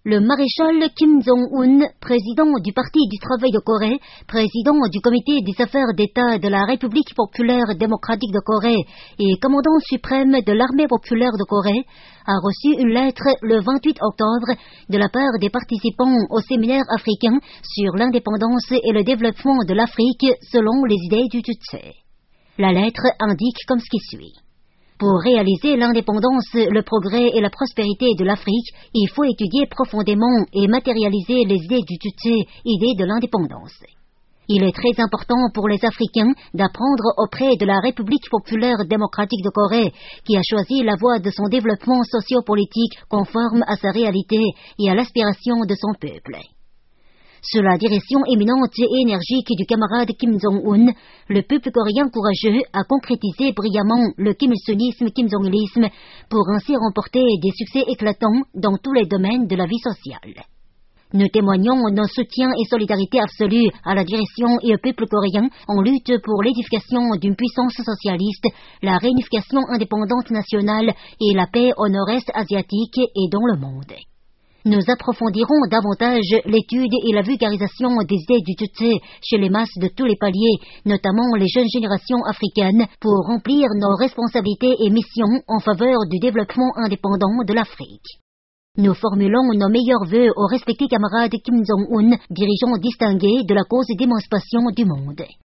Le maréchal Kim Jong-un, président du Parti du travail de Corée, président du comité des affaires d'État de la République populaire démocratique de Corée et commandant suprême de l'armée populaire de Corée, a reçu une lettre le 28 octobre de la part des participants au séminaire africain sur l'indépendance et le développement de l'Afrique selon les idées du Juche. La lettre indique comme ce qui suit. Pour réaliser l'indépendance, le progrès et la prospérité de l'Afrique, il faut étudier profondément et matérialiser les idées du Juche, idées de l'indépendance. Il est très important pour les Africains d'apprendre auprès de la République populaire démocratique de Corée, qui a choisi la voie de son développement socio-politique conforme à sa réalité et à l'aspiration de son peuple. Sous la direction éminente et énergique du camarade Kim Jong-un, le peuple coréen courageux a concrétisé brillamment le kim-il-sunisme, kim-jong-ilisme pour ainsi remporter des succès éclatants dans tous les domaines de la vie sociale. Nous témoignons nos soutiens et solidarité absolue à la direction et au peuple coréen en lutte pour l'édification d'une puissance socialiste, la réunification indépendante nationale et la paix au nord-est asiatique et dans le monde. Nous approfondirons davantage l'étude et la vulgarisation des idées du Juche chez les masses de tous les paliers, notamment les jeunes générations africaines, pour remplir nos responsabilités et missions en faveur du développement indépendant de l'Afrique. Nous formulons nos meilleurs vœux au respecté camarade Kim Jong-un, dirigeant distingué de la cause d'émancipation du monde.